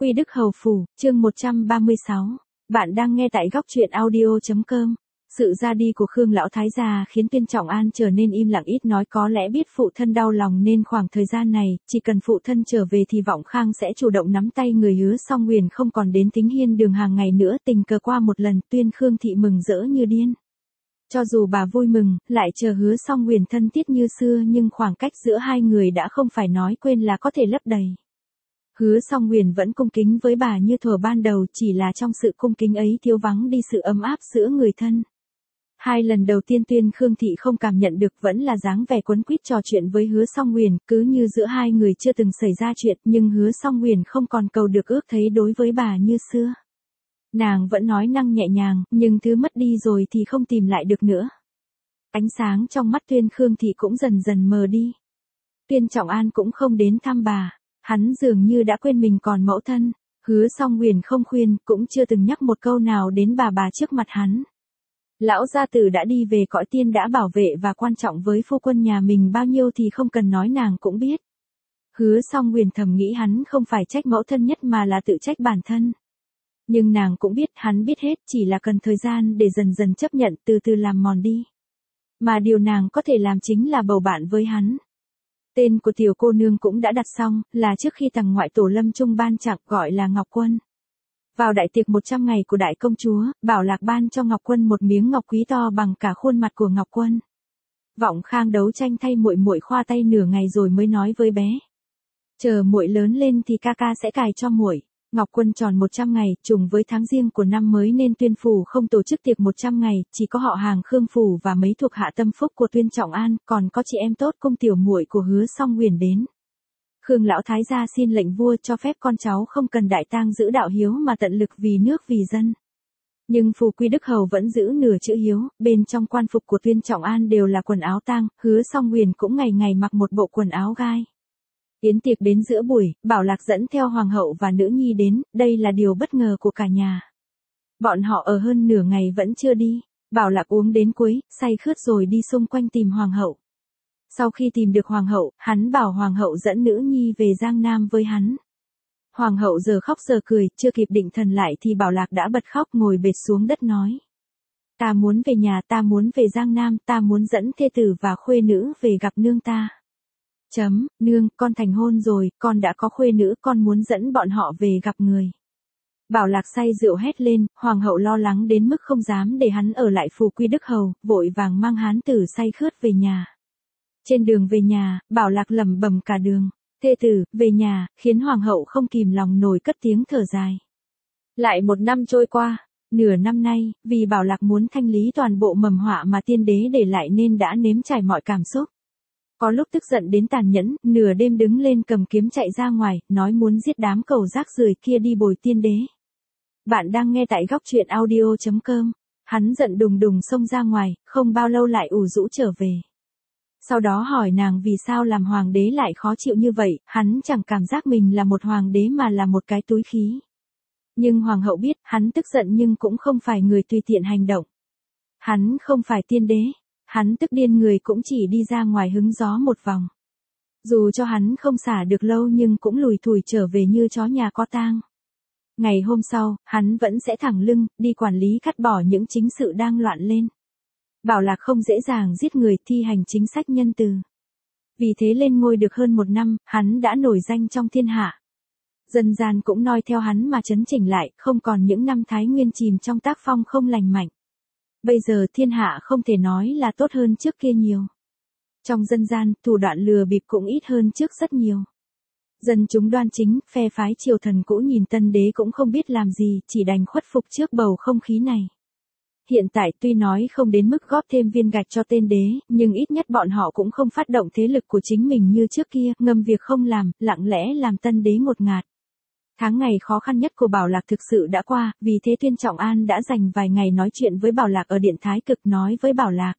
Quy Đức Hầu Phủ, chương 136. Bạn đang nghe tại góc truyện audio.com. Sự ra đi của Khương Lão Thái gia khiến Tuyên Trọng An trở nên im lặng ít nói, có lẽ biết phụ thân đau lòng nên khoảng thời gian này, chỉ cần phụ thân trở về thì Vọng Khang sẽ chủ động nắm tay người Hứa Song Nguyền không còn đến Thính Hiên Đường hàng ngày nữa. Tình cờ qua một lần, Tuyên Khương thị mừng rỡ như điên. Cho dù bà vui mừng, lại chờ Hứa Song Nguyền thân thiết như xưa, nhưng khoảng cách giữa hai người đã không phải nói quên là có thể lấp đầy. Hứa Song Nguyền vẫn cung kính với bà như thuở ban đầu, chỉ là trong sự cung kính ấy thiếu vắng đi sự ấm áp giữa người thân. Hai lần đầu tiên Tuyên Khương thị không cảm nhận được vẫn là dáng vẻ quấn quýt trò chuyện với Hứa Song Nguyền, cứ như giữa hai người chưa từng xảy ra chuyện, nhưng Hứa Song Nguyền không còn cầu được ước thấy đối với bà như xưa. Nàng vẫn nói năng nhẹ nhàng, nhưng thứ mất đi rồi thì không tìm lại được nữa. Ánh sáng trong mắt Tuyên Khương thị cũng dần dần mờ đi. Tuyên Trọng An cũng không đến thăm bà. Hắn dường như đã quên mình còn mẫu thân. Hứa Song Nguyền không khuyên, cũng chưa từng nhắc một câu nào đến bà trước mặt hắn. Lão gia tử đã đi về cõi tiên, đã bảo vệ và quan trọng với phu quân nhà mình bao nhiêu thì không cần nói, nàng cũng biết. Hứa Song Nguyền thầm nghĩ hắn không phải trách mẫu thân nhất mà là tự trách bản thân. Nhưng nàng cũng biết hắn biết hết, chỉ là cần thời gian để dần dần chấp nhận, từ từ làm mòn đi. Mà điều nàng có thể làm chính là bầu bạn với hắn. Tên của tiểu cô nương cũng đã đặt xong, là trước khi tằng ngoại tổ Lâm Trung ban tặng, gọi là Ngọc Quân. Vào đại tiệc 100 ngày của đại công chúa, Bảo Lạc ban cho Ngọc Quân một miếng ngọc quý to bằng cả khuôn mặt của Ngọc Quân. Vọng Khang đấu tranh thay muội muội khoa tay nửa ngày rồi mới nói với bé: "Chờ muội lớn lên thì ca ca sẽ cài cho muội." Ngọc Quân tròn 100 ngày, trùng với tháng riêng của năm mới nên Tuyên phủ không tổ chức tiệc 100 ngày, chỉ có họ hàng Khương phủ và mấy thuộc hạ tâm phúc của Tuyên Trọng An, còn có chị em tốt cung tiểu muội của Hứa Song Nguyền đến. Khương Lão Thái gia xin lệnh vua cho phép con cháu không cần đại tang giữ đạo hiếu mà tận lực vì nước vì dân. Nhưng phù Quy Đức Hầu vẫn giữ nửa chữ hiếu, bên trong quan phục của Tuyên Trọng An đều là quần áo tang, Hứa Song Nguyền cũng ngày ngày mặc một bộ quần áo gai. Yến tiệc đến giữa buổi, Bảo Lạc dẫn theo hoàng hậu và nữ nhi đến, đây là điều bất ngờ của cả nhà. Bọn họ ở hơn nửa ngày vẫn chưa đi, Bảo Lạc uống đến cuối, say khướt rồi đi xung quanh tìm hoàng hậu. Sau khi tìm được hoàng hậu, hắn bảo hoàng hậu dẫn nữ nhi về Giang Nam với hắn. Hoàng hậu giờ khóc giờ cười, chưa kịp định thần lại thì Bảo Lạc đã bật khóc, ngồi bệt xuống đất nói: "Ta muốn về nhà, ta muốn về Giang Nam, ta muốn dẫn thê tử và khuê nữ về gặp nương ta. Nương, con thành hôn rồi, con đã có khuê nữ, con muốn dẫn bọn họ về gặp người." Bảo Lạc say rượu hét lên, hoàng hậu lo lắng đến mức không dám để hắn ở lại phủ Quy Đức Hầu, vội vàng mang hán tử say khướt về nhà. Trên đường về nhà, Bảo Lạc lẩm bẩm cả đường: "Thê tử, về nhà", khiến hoàng hậu không kìm lòng nổi cất tiếng thở dài. Lại một năm trôi qua, nửa năm nay, vì Bảo Lạc muốn thanh lý toàn bộ mầm họa mà tiên đế để lại nên đã nếm trải mọi cảm xúc. Có lúc tức giận đến tàn nhẫn, nửa đêm đứng lên cầm kiếm chạy ra ngoài, nói muốn giết đám cẩu rác rưởi kia đi bồi tiên đế. Bạn đang nghe tại góc truyện audio.com. Hắn giận đùng đùng xông ra ngoài, không bao lâu lại ủ rũ trở về. Sau đó hỏi nàng vì sao làm hoàng đế lại khó chịu như vậy, hắn chẳng cảm giác mình là một hoàng đế mà là một cái túi khí. Nhưng hoàng hậu biết, hắn tức giận nhưng cũng không phải người tùy tiện hành động. Hắn không phải tiên đế. Hắn tức điên người cũng chỉ đi ra ngoài hứng gió một vòng. Dù cho hắn không xả được lâu nhưng cũng lủi thủi trở về như chó nhà có tang. Ngày hôm sau, hắn vẫn sẽ thẳng lưng, đi quản lý cắt bỏ những chính sự đang loạn lên. Bảo Lạc không dễ dàng giết người, thi hành chính sách nhân từ. Vì thế lên ngôi được hơn một năm, hắn đã nổi danh trong thiên hạ. Dân gian cũng noi theo hắn mà chấn chỉnh lại, không còn những năm Thái Nguyên chìm trong tác phong không lành mạnh. Bây giờ thiên hạ không thể nói là tốt hơn trước kia nhiều. Trong dân gian, thủ đoạn lừa bịp cũng ít hơn trước rất nhiều. Dân chúng đoan chính, phe phái triều thần cũ nhìn tân đế cũng không biết làm gì, chỉ đành khuất phục trước bầu không khí này. Hiện tại tuy nói không đến mức góp thêm viên gạch cho tên đế, nhưng ít nhất bọn họ cũng không phát động thế lực của chính mình như trước kia, ngâm việc không làm, lặng lẽ làm tân đế ngột ngạt. Tháng ngày khó khăn nhất của Bảo Lạc thực sự đã qua, vì thế Tuyên Trọng An đã dành vài ngày nói chuyện với Bảo Lạc ở điện Thái Cực, nói với Bảo Lạc: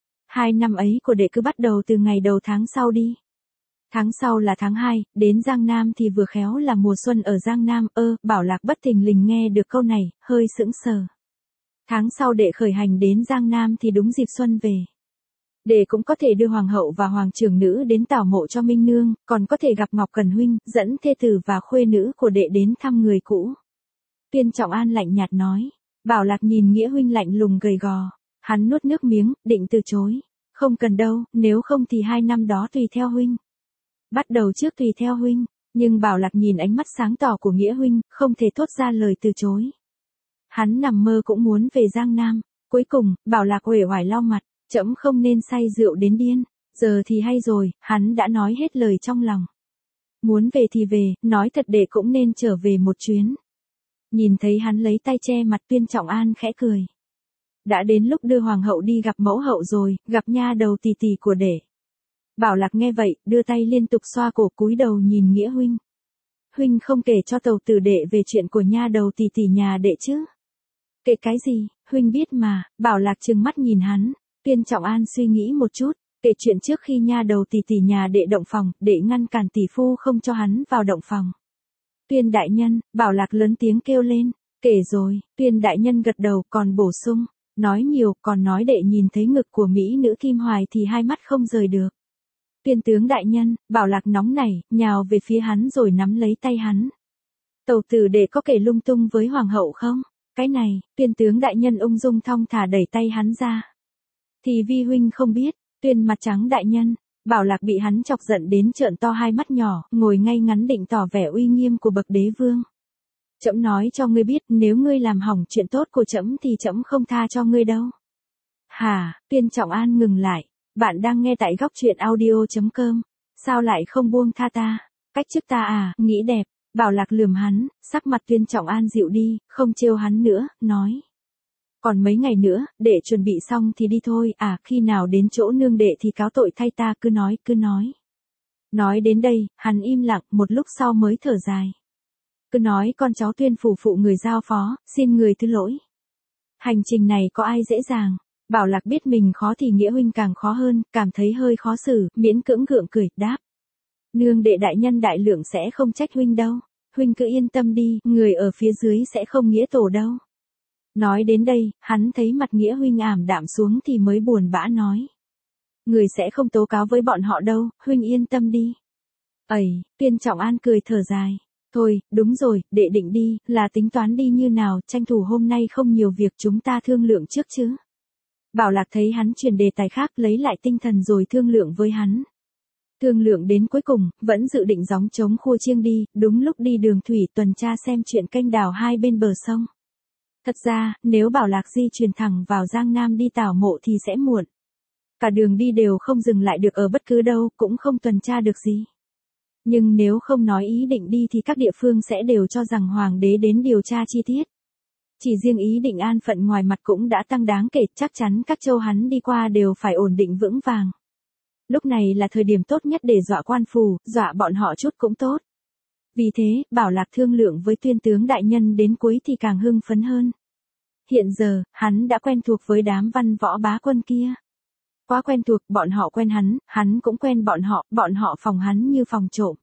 2 năm ấy của đệ cứ bắt đầu từ ngày đầu tháng sau đi. Tháng sau là tháng 2, đến Giang Nam thì vừa khéo là mùa xuân ở Giang Nam. Bảo Lạc bất thình lình nghe được câu này, hơi sững sờ. Tháng sau đệ khởi hành đến Giang Nam thì đúng dịp xuân về. Đệ cũng có thể đưa hoàng hậu và hoàng trưởng nữ đến tảo mộ cho Minh Nương, còn có thể gặp Ngọc Cần huynh, dẫn thê tử và khuê nữ của đệ đến thăm người cũ. Tuyên Trọng An lạnh nhạt nói. Bảo Lạc nhìn Nghĩa huynh lạnh lùng gầy gò. Hắn nuốt nước miếng, định từ chối. Không cần đâu, nếu không thì 2 năm đó tùy theo huynh. Bắt đầu trước tùy theo huynh, nhưng Bảo Lạc nhìn ánh mắt sáng tỏ của Nghĩa huynh, không thể thốt ra lời từ chối. Hắn nằm mơ cũng muốn về Giang Nam. Cuối cùng, Bảo Lạc uể oải lau mặt. Trẫm không nên say rượu đến điên, giờ thì hay rồi, hắn đã nói hết lời trong lòng. Muốn về thì về, nói thật đệ cũng nên trở về một chuyến. Nhìn thấy hắn lấy tay che mặt, Tuyên Trọng An khẽ cười. Đã đến lúc đưa hoàng hậu đi gặp mẫu hậu rồi, gặp nha đầu tì tì của đệ. Bảo Lạc nghe vậy, đưa tay liên tục xoa cổ, cúi đầu nhìn Nghĩa huynh. Huynh không kể cho tàu tử đệ về chuyện của nha đầu tì tì nhà đệ chứ? Kể cái gì, huynh biết mà. Bảo Lạc trừng mắt nhìn hắn. Tuyên Trọng An suy nghĩ một chút, kể chuyện trước khi nha đầu tì tì nhà đệ động phòng, đệ ngăn cản tỷ phu không cho hắn vào động phòng. Tuyên đại nhân, Bảo Lạc lớn tiếng kêu lên, kể rồi. Tuyên đại nhân gật đầu, còn bổ sung, nói nhiều, còn nói đệ nhìn thấy ngực của mỹ nữ Kim Hoài thì hai mắt không rời được. Tuyên tướng đại nhân, Bảo Lạc nóng nảy, nhào về phía hắn rồi nắm lấy tay hắn. Tàu tử đệ có kể lung tung với hoàng hậu không? Cái này, Tuyên tướng đại nhân ung dung thong thả đẩy tay hắn ra. Thì vi huynh không biết. Tuyên mặt trắng đại nhân. Bảo Lạc bị hắn chọc giận đến trợn to hai mắt nhỏ, ngồi ngay ngắn định tỏ vẻ uy nghiêm của bậc đế vương. Trẫm nói cho ngươi biết, nếu ngươi làm hỏng chuyện tốt của trẫm thì trẫm không tha cho ngươi đâu. Hả? Tuyên Trọng An ngừng lại. Bạn đang nghe tại góc truyện audio.com. Sao lại không buông tha ta? Cách chức ta à? Nghĩ đẹp. Bảo Lạc lườm hắn, sắc mặt Tuyên Trọng An dịu đi, không trêu hắn nữa, nói. Còn mấy ngày nữa, để chuẩn bị xong thì đi thôi, à, khi nào đến chỗ nương đệ thì cáo tội thay ta, cứ nói. Nói đến đây, hắn im lặng, một lúc sau mới thở dài. Cứ nói con cháu Tuyên phủ phụ người giao phó, xin người thứ lỗi. Hành trình này có ai dễ dàng. Bảo Lạc biết mình khó thì Nghĩa huynh càng khó hơn, cảm thấy hơi khó xử, miễn cưỡng gượng cười, đáp. Nương đệ đại nhân đại lượng sẽ không trách huynh đâu. Huynh cứ yên tâm đi, người ở phía dưới sẽ không nghĩa tổ đâu. Nói đến đây, hắn thấy mặt Nghĩa huynh ảm đạm xuống thì mới buồn bã nói. Người sẽ không tố cáo với bọn họ đâu, huynh yên tâm đi. Ẩy, Tuyên Trọng An cười thở dài. Thôi, đúng rồi, đệ định đi, là tính toán đi như nào, tranh thủ hôm nay không nhiều việc chúng ta thương lượng trước chứ. Bảo Lạc thấy hắn chuyển đề tài khác, lấy lại tinh thần rồi thương lượng với hắn. Thương lượng đến cuối cùng, vẫn dự định gióng trống khua chiêng đi, đúng lúc đi đường thủy tuần tra xem chuyện kênh đào hai bên bờ sông. Thật ra, nếu Bảo Lạc di chuyển thẳng vào Giang Nam đi tảo mộ thì sẽ muộn. Cả đường đi đều không dừng lại được ở bất cứ đâu, cũng không tuần tra được gì. Nhưng nếu không nói ý định đi thì các địa phương sẽ đều cho rằng hoàng đế đến điều tra chi tiết. Chỉ riêng ý định an phận ngoài mặt cũng đã tăng đáng kể, chắc chắn các châu hắn đi qua đều phải ổn định vững vàng. Lúc này là thời điểm tốt nhất để dọa quan phủ, dọa bọn họ chút cũng tốt. Vì thế, Bảo Lạc thương lượng với Tuyên tướng đại nhân đến cuối thì càng hưng phấn hơn. Hiện giờ, hắn đã quen thuộc với đám văn võ bá quân kia. Quá quen thuộc, bọn họ quen hắn cũng quen bọn họ phòng hắn như phòng trộm.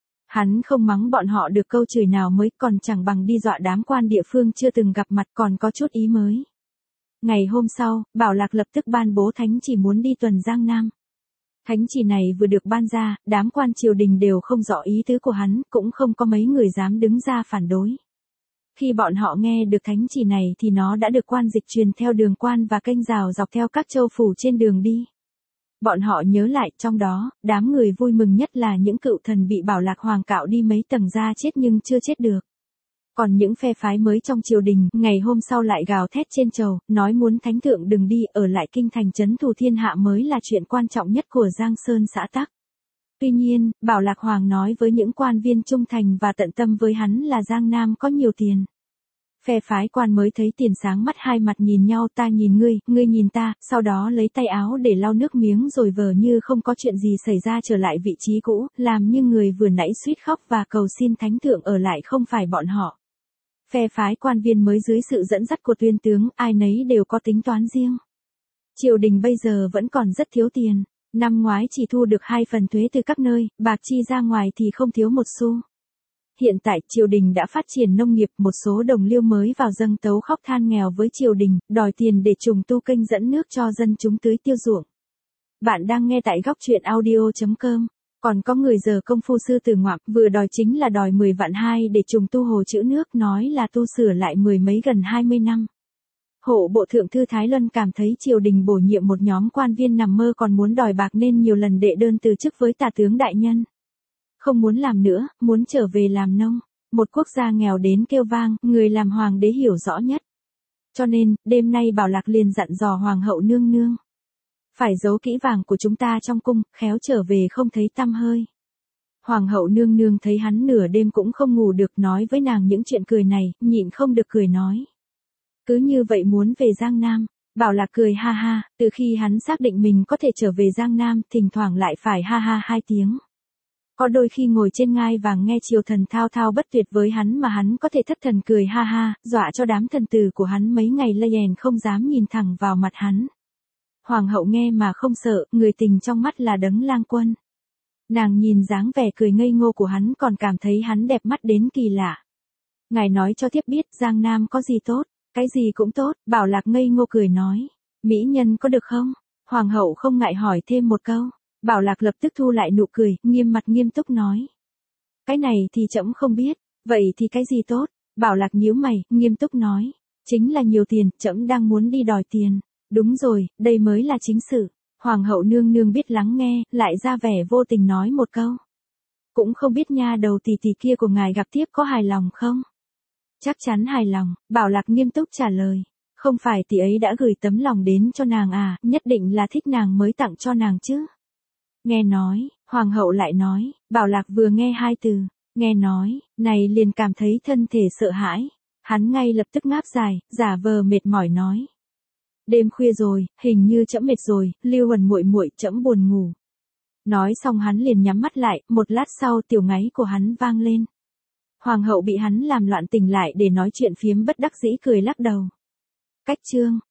Hắn không mắng bọn họ được câu chửi nào mới, còn chẳng bằng đi dọa đám quan địa phương chưa từng gặp mặt còn có chút ý mới. Ngày hôm sau, Bảo Lạc lập tức ban bố thánh chỉ muốn đi tuần Giang Nam. Thánh chỉ này vừa được ban ra, đám quan triều đình đều không rõ ý tứ của hắn, cũng không có mấy người dám đứng ra phản đối. Khi bọn họ nghe được thánh chỉ này thì nó đã được quan dịch truyền theo đường quan và kênh rào dọc theo các châu phủ trên đường đi. Bọn họ nhớ lại, trong đó, đám người vui mừng nhất là những cựu thần bị Bảo Lạc hoàng cạo đi mấy tầng da chết nhưng chưa chết được. Còn những phe phái mới trong triều đình, ngày hôm sau lại gào thét trên chầu, nói muốn thánh thượng đừng đi, ở lại kinh thành trấn thủ thiên hạ mới là chuyện quan trọng nhất của Giang Sơn xã tắc. Tuy nhiên, Bảo Lạc hoàng nói với những quan viên trung thành và tận tâm với hắn là Giang Nam có nhiều tiền. Phe phái quan mới thấy tiền sáng mắt, hai mặt nhìn nhau, ta nhìn ngươi nhìn ta, sau đó lấy tay áo để lau nước miếng rồi vờ như không có chuyện gì xảy ra trở lại vị trí cũ, làm như người vừa nãy suýt khóc và cầu xin thánh thượng ở lại không phải bọn họ. Phe phái quan viên mới dưới sự dẫn dắt của Tuyên tướng, ai nấy đều có tính toán riêng. Triều đình bây giờ vẫn còn rất thiếu tiền, năm ngoái chỉ thu được 2 phần thuế từ các nơi, bạc chi ra ngoài thì không thiếu một xu. Hiện tại, triều đình đã phát triển nông nghiệp, một số đồng liêu mới vào dâng tấu khóc than nghèo với triều đình, đòi tiền để trùng tu kênh dẫn nước cho dân chúng tưới tiêu ruộng. Bạn đang nghe tại góc truyện audio.com. Còn có người giờ công phu sư tử ngoạm vừa đòi chính là đòi 10 vạn hai để trùng tu hồ chữ nước, nói là tu sửa lại mười mấy gần 20 năm. Hộ bộ thượng thư Thái Luân cảm thấy triều đình bổ nhiệm một nhóm quan viên nằm mơ còn muốn đòi bạc nên nhiều lần đệ đơn từ chức với tả tướng đại nhân. Không muốn làm nữa, muốn trở về làm nông. Một quốc gia nghèo đến kêu vang, người làm hoàng đế hiểu rõ nhất. Cho nên, đêm nay Bảo Lạc liền dặn dò hoàng hậu nương nương. Phải giấu kỹ vàng của chúng ta trong cung, khéo trở về không thấy tăm hơi. Hoàng hậu nương nương thấy hắn nửa đêm cũng không ngủ được, nói với nàng những chuyện cười này, nhịn không được cười nói. Cứ như vậy muốn về Giang Nam. Bảo Lạc cười ha ha, từ khi hắn xác định mình có thể trở về Giang Nam, thỉnh thoảng lại phải ha ha 2 tiếng. Có đôi khi ngồi trên ngai vàng nghe triều thần thao thao bất tuyệt với hắn mà hắn có thể thất thần cười ha ha, dọa cho đám thần tử của hắn mấy ngày lây hèn không dám nhìn thẳng vào mặt hắn. Hoàng hậu nghe mà không sợ, người tình trong mắt là Đấng Lang Quân. Nàng nhìn dáng vẻ cười ngây ngô của hắn còn cảm thấy hắn đẹp mắt đến kỳ lạ. Ngài nói cho thiếp biết Giang Nam có gì tốt, cái gì cũng tốt. Bảo Lạc ngây ngô cười nói, mỹ nhân có được không? Hoàng hậu không ngại hỏi thêm một câu. Bảo Lạc lập tức thu lại nụ cười, nghiêm mặt nghiêm túc nói. Cái này thì trẫm không biết, vậy thì cái gì tốt? Bảo Lạc nhíu mày, nghiêm túc nói. Chính là nhiều tiền, trẫm đang muốn đi đòi tiền. Đúng rồi, đây mới là chính sự. Hoàng hậu nương nương biết lắng nghe, lại ra vẻ vô tình nói một câu. Cũng không biết nha đầu tỷ tỷ kia của ngài gặp tiếp có hài lòng không? Chắc chắn hài lòng, Bảo Lạc nghiêm túc trả lời. Không phải tỷ ấy đã gửi tấm lòng đến cho nàng à, nhất định là thích nàng mới tặng cho nàng chứ. Nghe nói, hoàng hậu lại nói, Bảo Lạc vừa nghe 2 từ, nghe nói, này liền cảm thấy thân thể sợ hãi. Hắn ngay lập tức ngáp dài, giả vờ mệt mỏi nói. Đêm khuya rồi, hình như trẫm mệt rồi, Lưu Huẩn muội muội, trẫm buồn ngủ. Nói xong hắn liền nhắm mắt lại, một lát sau tiểu ngáy của hắn vang lên. Hoàng hậu bị hắn làm loạn tỉnh lại để nói chuyện phiếm bất đắc dĩ cười lắc đầu. Cách chương